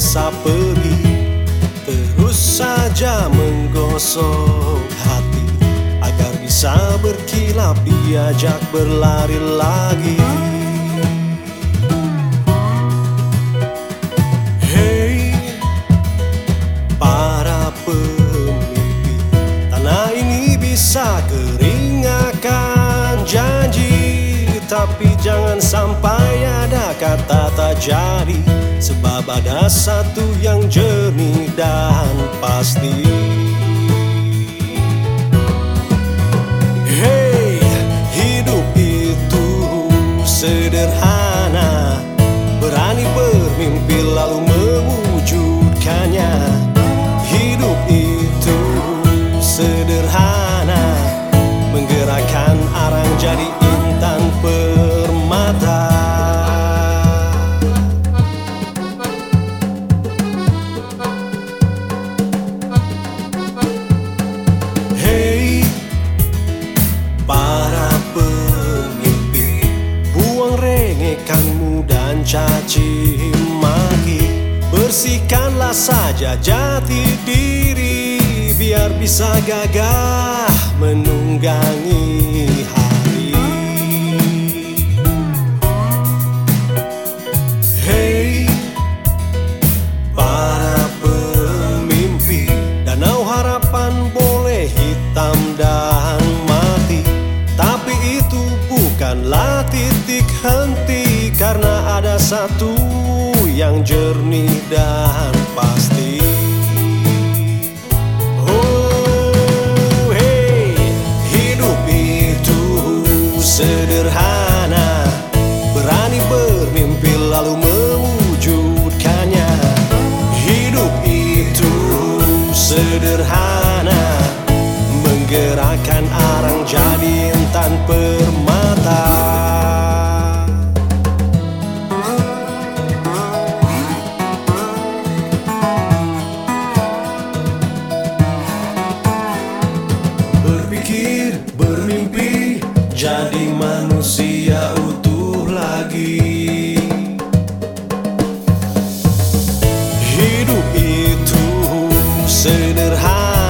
tergesa pergi, terus saja menggosok hati agar bisa berkilap diajak berlari lagi. Hei para pemimpi, tanah ini bisa kering akan janji, tapi jangan sampai ada kata tak jadi, sebab ada satu yang jernih dan pasti. Hei, hidup itu sederhana, berani bermimpi lalu mewujudkannya. Hidup itu sederhana, menggerakkan arang jadi intan permata. Hei para pemimpi, buang rengekkanmu dan caci maki, bersihkanlah saja jati diri, biar bisa gagah menunggangi hari. Hei para pemimpi, danau harapan boleh hitam dan mati, tapi itu bukanlah titik henti, karena ada satu yang jernih dan pasti. Oh hey, hidup itu sederhana, berani bermimpi lalu mewujudkannya. Hidup itu sederhana, menggerakkan arang jadi intan permata. Berpikir, bermimpi, jadi manusia utuh lagi. Hidup itu sederhana,